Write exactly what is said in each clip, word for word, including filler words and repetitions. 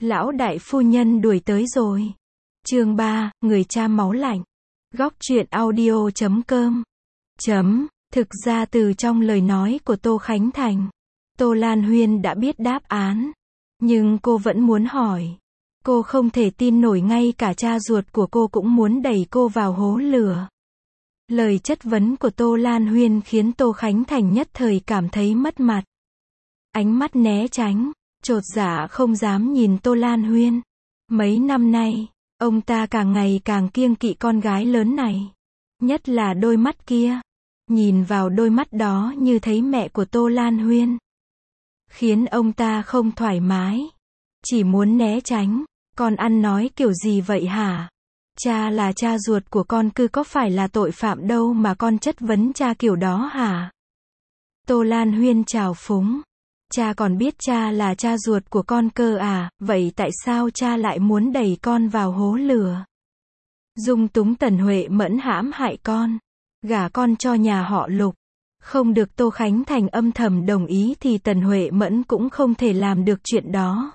Lão đại phu nhân đuổi tới rồi. Chương ba, người cha máu lạnh. Góc truyện audio chấm com. Chấm, thực ra từ trong lời nói của Tô Khánh Thành, Tô Lan Huyên đã biết đáp án. Nhưng cô vẫn muốn hỏi. Cô không thể tin nổi ngay cả cha ruột của cô cũng muốn đẩy cô vào hố lửa. Lời chất vấn của Tô Lan Huyên khiến Tô Khánh Thành nhất thời cảm thấy mất mặt. Ánh mắt né tránh, chột dạ không dám nhìn Tô Lan Huyên. Mấy năm nay, ông ta càng ngày càng kiêng kỵ con gái lớn này. Nhất là đôi mắt kia. Nhìn vào đôi mắt đó như thấy mẹ của Tô Lan Huyên. Khiến ông ta không thoải mái. Chỉ muốn né tránh. Con ăn nói kiểu gì vậy hả? Cha là cha ruột của con cứ có phải là tội phạm đâu mà con chất vấn cha kiểu đó hả? Tô Lan Huyên trào phúng. Cha còn biết cha là cha ruột của con cơ à, vậy tại sao cha lại muốn đẩy con vào hố lửa? Dung túng Tần Huệ Mẫn hãm hại con, gả con cho nhà họ Lục. Không được Tô Khánh Thành âm thầm đồng ý thì Tần Huệ Mẫn cũng không thể làm được chuyện đó.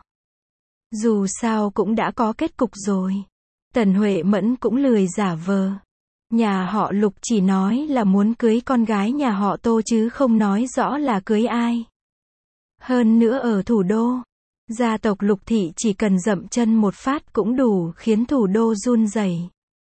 Dù sao cũng đã có kết cục rồi. Tần Huệ Mẫn cũng lười giả vờ. Nhà họ Lục chỉ nói là muốn cưới con gái nhà họ Tô chứ không nói rõ là cưới ai. Hơn nữa ở thủ đô, gia tộc Lục thị chỉ cần dậm chân một phát cũng đủ khiến thủ đô run rẩy.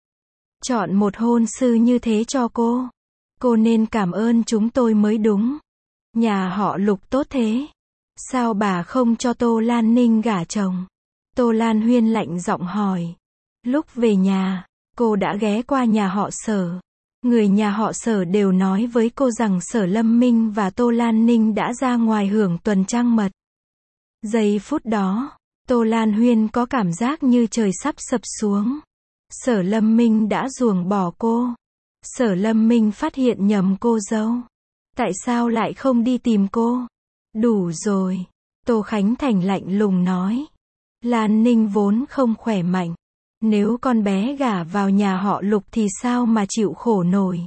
Chọn một hôn sư như thế cho cô. Cô nên cảm ơn chúng tôi mới đúng. Nhà họ Lục tốt thế. Sao bà không cho Tô Lan Ninh gả chồng? Tô Lan Huyên lạnh giọng hỏi. Lúc về nhà, cô đã ghé qua nhà họ Sở. Người nhà họ Sở đều nói với cô rằng Sở Lâm Minh và Tô Lan Ninh đã ra ngoài hưởng tuần trăng mật. Giây phút đó, Tô Lan Huyên có cảm giác như trời sắp sập xuống. Sở Lâm Minh đã ruồng bỏ cô. Sở Lâm Minh phát hiện nhầm cô dâu. Tại sao lại không đi tìm cô? Đủ rồi. Tô Khánh Thành lạnh lùng nói. Lan Ninh vốn không khỏe mạnh. Nếu con bé gả vào nhà họ Lục thì sao mà chịu khổ nổi.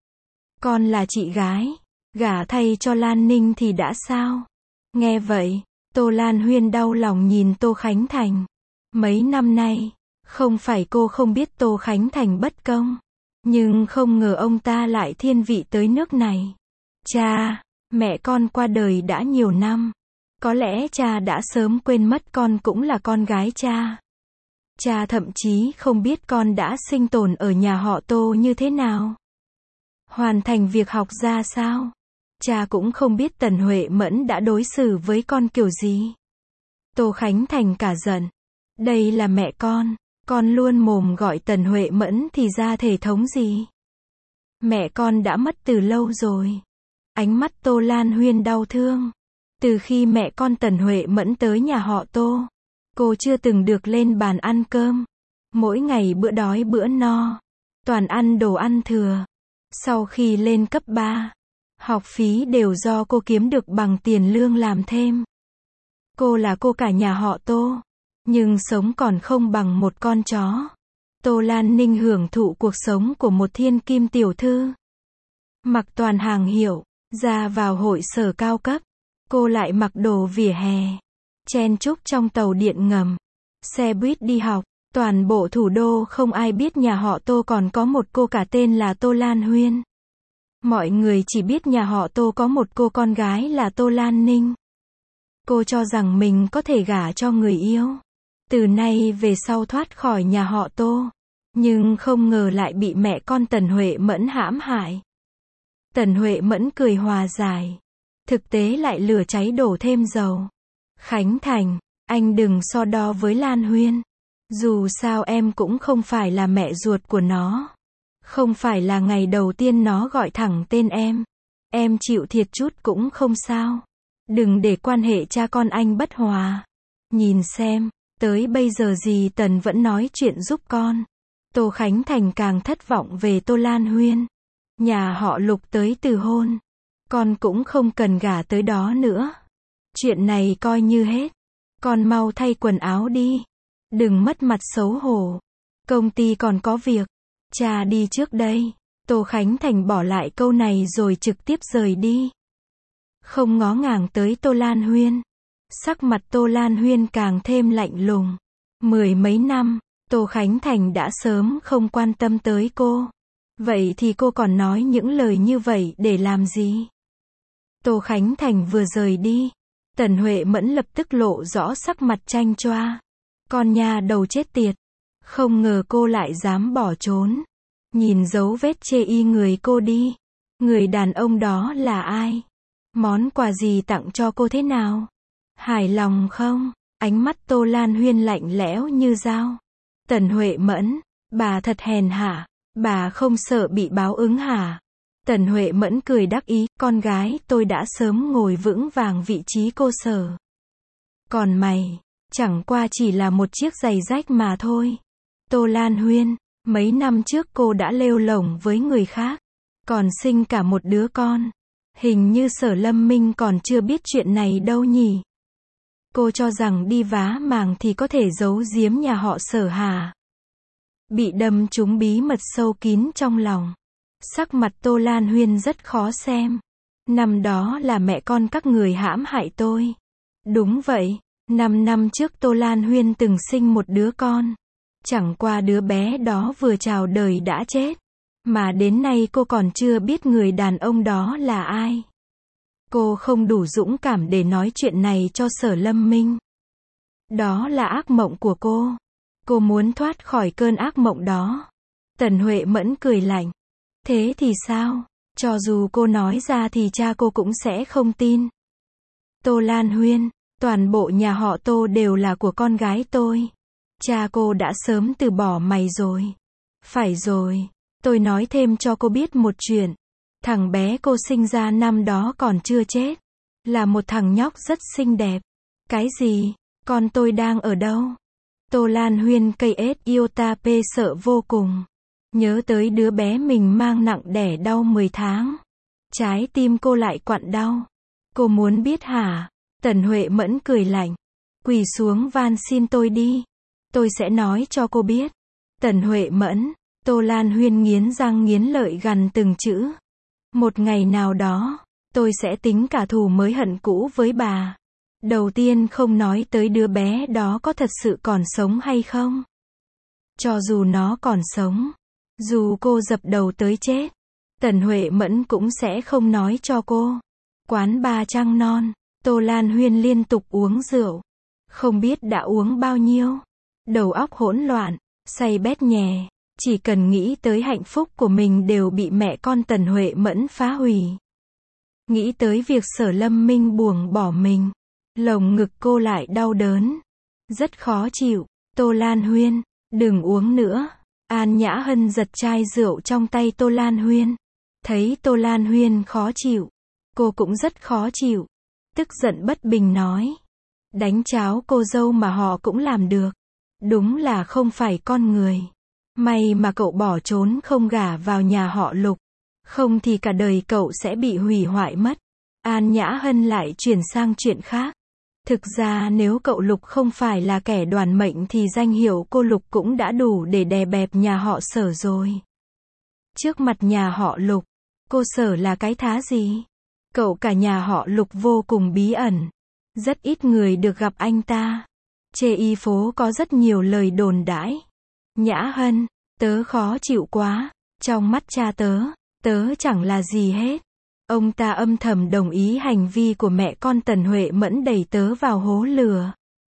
Con là chị gái. Gả thay cho Lan Ninh thì đã sao? Nghe vậy, Tô Lan Huyên đau lòng nhìn Tô Khánh Thành. Mấy năm nay, không phải cô không biết Tô Khánh Thành bất công. Nhưng không ngờ ông ta lại thiên vị tới nước này. Cha, mẹ con qua đời đã nhiều năm. Có lẽ cha đã sớm quên mất con cũng là con gái cha. Cha thậm chí không biết con đã sinh tồn ở nhà họ Tô như thế nào. Hoàn thành việc học ra sao. Cha cũng không biết Tần Huệ Mẫn đã đối xử với con kiểu gì. Tô Khánh Thành cả giận. Đây là mẹ con. Con luôn mồm gọi Tần Huệ Mẫn thì ra thể thống gì. Mẹ con đã mất từ lâu rồi. Ánh mắt Tô Lan Huyên đau thương. Từ khi mẹ con Tần Huệ Mẫn tới nhà họ Tô, cô chưa từng được lên bàn ăn cơm. Mỗi ngày bữa đói bữa no. Toàn ăn đồ ăn thừa. Sau khi lên cấp ba, học phí đều do cô kiếm được bằng tiền lương làm thêm. Cô là cô cả nhà họ Tô. Nhưng sống còn không bằng một con chó. Tô Lan Ninh hưởng thụ cuộc sống của một thiên kim tiểu thư. Mặc toàn hàng hiệu, ra vào hội sở cao cấp. Cô lại mặc đồ vỉa hè. Chen chúc trong tàu điện ngầm. Xe buýt đi học. Toàn bộ thủ đô không ai biết nhà họ Tô còn có một cô cả tên là Tô Lan Huyên. Mọi người chỉ biết nhà họ Tô có một cô con gái là Tô Lan Ninh. Cô cho rằng mình có thể gả cho người yêu. Từ nay về sau thoát khỏi nhà họ Tô. Nhưng không ngờ lại bị mẹ con Tần Huệ Mẫn hãm hại. Tần Huệ Mẫn cười hòa giải. Thực tế lại lửa cháy đổ thêm dầu. Khánh Thành, anh đừng so đo với Lan Huyên. Dù sao em cũng không phải là mẹ ruột của nó. Không phải là ngày đầu tiên nó gọi thẳng tên em. Em chịu thiệt chút cũng không sao. Đừng để quan hệ cha con anh bất hòa. Nhìn xem. Tới bây giờ dì Tần vẫn nói chuyện giúp con. Tô Khánh Thành càng thất vọng về Tô Lan Huyên. Nhà họ Lục tới từ hôn. Con cũng không cần gả tới đó nữa. Chuyện này coi như hết. Con mau thay quần áo đi. Đừng mất mặt xấu hổ. Công ty còn có việc. Cha đi trước đây. Tô Khánh Thành bỏ lại câu này rồi trực tiếp rời đi. Không ngó ngàng tới Tô Lan Huyên. Sắc mặt Tô Lan Huyên càng thêm lạnh lùng. Mười mấy năm, Tô Khánh Thành đã sớm không quan tâm tới cô. Vậy thì cô còn nói những lời như vậy để làm gì? Tô Khánh Thành vừa rời đi, Tần Huệ Mẫn lập tức lộ rõ sắc mặt chanh choa. Con nhà đầu chết tiệt. Không ngờ cô lại dám bỏ trốn. Nhìn dấu vết chê y người cô đi. Người đàn ông đó là ai? Món quà gì tặng cho cô thế nào? Hài lòng không? Ánh mắt Tô Lan Huyên lạnh lẽo như dao. Tần Huệ Mẫn, bà thật hèn hạ. Bà không sợ bị báo ứng hả? Tần Huệ Mẫn cười đắc ý, con gái tôi đã sớm ngồi vững vàng vị trí cô sở. Còn mày, chẳng qua chỉ là một chiếc giày rách mà thôi. Tô Lan Huyên, mấy năm trước cô đã lêu lổng với người khác, còn sinh cả một đứa con. Hình như Sở Lâm Minh còn chưa biết chuyện này đâu nhỉ? Cô cho rằng đi vá màng thì có thể giấu giếm nhà họ Sở hả? Bị đâm trúng bí mật sâu kín trong lòng. Sắc mặt Tô Lan Huyên rất khó xem. Năm đó là mẹ con các người hãm hại tôi. Đúng vậy, năm năm trước Tô Lan Huyên từng sinh một đứa con. Chẳng qua đứa bé đó vừa chào đời đã chết. Mà đến nay cô còn chưa biết người đàn ông đó là ai. Cô không đủ dũng cảm để nói chuyện này cho Sở Lâm Minh. Đó là ác mộng của cô. Cô muốn thoát khỏi cơn ác mộng đó. Tần Huệ Mẫn cười lạnh. Thế thì sao? Cho dù cô nói ra thì cha cô cũng sẽ không tin. Tô Lan Huyên, toàn bộ nhà họ Tô đều là của con gái tôi. Cha cô đã sớm từ bỏ mày rồi. Phải rồi, tôi nói thêm cho cô biết một chuyện. Thằng bé cô sinh ra năm đó còn chưa chết. Là một thằng nhóc rất xinh đẹp. Cái gì? Con tôi đang ở đâu? Tô Lan Huyên cây ết iota p sợ vô cùng. Nhớ tới đứa bé mình mang nặng đẻ đau mười tháng. Trái tim cô lại quặn đau. Cô muốn biết hả? Tần Huệ Mẫn cười lạnh. Quỳ xuống van xin tôi đi. Tôi sẽ nói cho cô biết. Tần Huệ Mẫn, Tô Lan Huyên nghiến răng nghiến lợi gằn từng chữ. Một ngày nào đó, tôi sẽ tính cả thù mới hận cũ với bà. Đầu tiên không nói tới đứa bé đó có thật sự còn sống hay không. Cho dù nó còn sống, dù cô dập đầu tới chết, Tần Huệ Mẫn cũng sẽ không nói cho cô. Quán ba trăng non, Tô Lan Huyên liên tục uống rượu. Không biết đã uống bao nhiêu. Đầu óc hỗn loạn, say bét nhè. Chỉ cần nghĩ tới hạnh phúc của mình đều bị mẹ con Tần Huệ Mẫn phá hủy. Nghĩ tới việc Sở Lâm Minh buông bỏ mình. Lồng ngực cô lại đau đớn. Rất khó chịu. Tô Lan Huyên, đừng uống nữa. An Nhã Hân giật chai rượu trong tay Tô Lan Huyên. Thấy Tô Lan Huyên khó chịu. Cô cũng rất khó chịu. Tức giận bất bình nói. Đánh cháo cô dâu mà họ cũng làm được. Đúng là không phải con người. May mà cậu bỏ trốn không gả vào nhà họ Lục. Không thì cả đời cậu sẽ bị hủy hoại mất. An Nhã Hân lại chuyển sang chuyện khác. Thực ra nếu cậu Lục không phải là kẻ đoạt mệnh thì danh hiệu cô Lục cũng đã đủ để đè bẹp nhà họ Sở rồi. Trước mặt nhà họ Lục, cô Sở là cái thá gì? Cậu cả nhà họ Lục vô cùng bí ẩn. Rất ít người được gặp anh ta. Chê y phố có rất nhiều lời đồn đãi. Nhã Hân, tớ khó chịu quá. Trong mắt cha tớ, tớ chẳng là gì hết. Ông ta âm thầm đồng ý hành vi của mẹ con Tần Huệ Mẫn đẩy tớ vào hố lửa.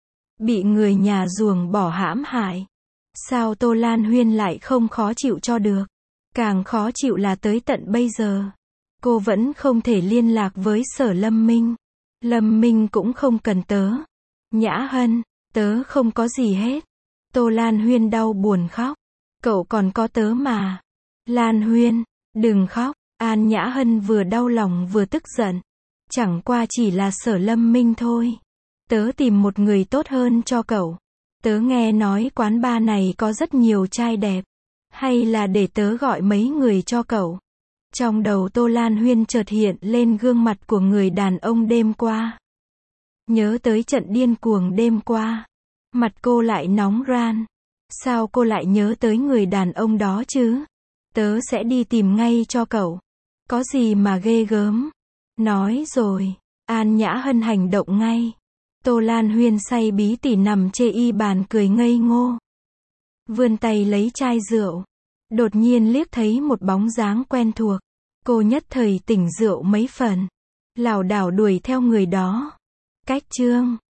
Bị người nhà ruồng bỏ hãm hại. Sao Tô Lan Huyên lại không khó chịu cho được? Càng khó chịu là tới tận bây giờ. Cô vẫn không thể liên lạc với Sở Lâm Minh. Lâm Minh cũng không cần tớ. Nhã Hân, tớ không có gì hết. Tô Lan Huyên đau buồn khóc. Cậu còn có tớ mà. Lan Huyên, đừng khóc. An Nhã Hân vừa đau lòng vừa tức giận. Chẳng qua chỉ là Sở Lâm Minh thôi. Tớ tìm một người tốt hơn cho cậu. Tớ nghe nói quán bar này có rất nhiều trai đẹp. Hay là để tớ gọi mấy người cho cậu. Trong đầu Tô Lan Huyên chợt hiện lên gương mặt của người đàn ông đêm qua. Nhớ tới trận điên cuồng đêm qua. Mặt cô lại nóng ran. Sao cô lại nhớ tới người đàn ông đó chứ? Tớ sẽ đi tìm ngay cho cậu. Có gì mà ghê gớm. Nói rồi. An Nhã Hân hành động ngay. Tô Lan Huyên say bí tỉ nằm chê y bàn cười ngây ngô. Vươn tay lấy chai rượu. Đột nhiên liếc thấy một bóng dáng quen thuộc. Cô nhất thời tỉnh rượu mấy phần. Lảo đảo đuổi theo người đó. Cách chương